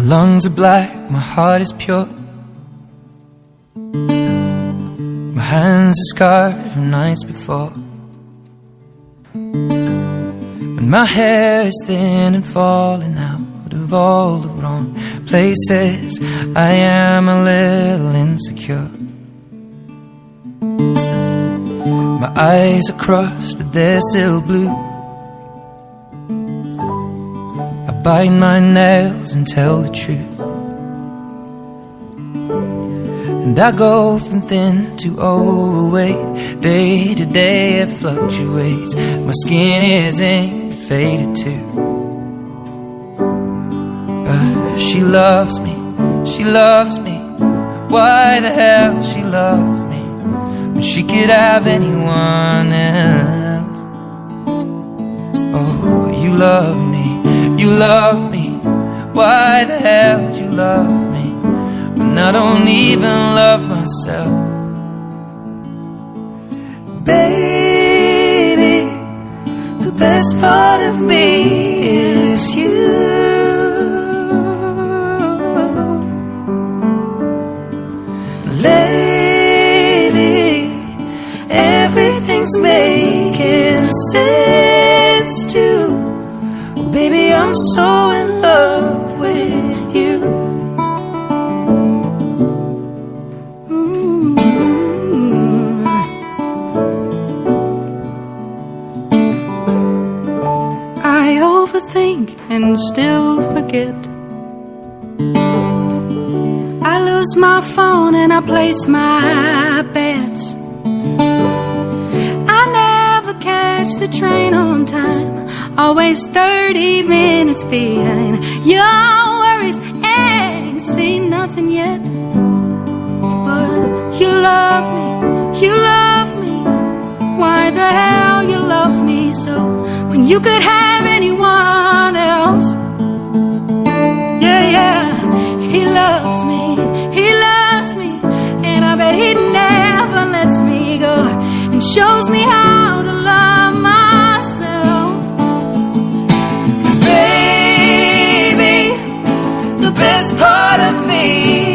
lungs are black, my heart is pure. My hands are scarred from nights before. When my hair is thin and falling out of all the wrong places, I am a little insecure. My eyes are crossed, but they're still blue. I bite my nails and tell the truth. And I go from thin to overweight. Day to day it fluctuates. My skin is ink, but faded too. She loves me, she loves me. Why the hell she loves me when she could have anyone else? Oh, you love me, you love me. Why the hell do you love me when I don't even love myself? Baby, the best part of me is you. Lately, everything's making sense too. Oh, baby, I'm so in love with you. I overthink and still forget. I lose my phone and I place my bets. I never catch the train on time, always 30 minutes behind. Your worries ain't seen nothing yet. But you love me, you love me. Why the hell you love me so when you could have anyone else? Yeah, yeah, he loves me, he loves me, and I bet he never lets me go, and shows me how to love myself. 'Cause baby, the best part of me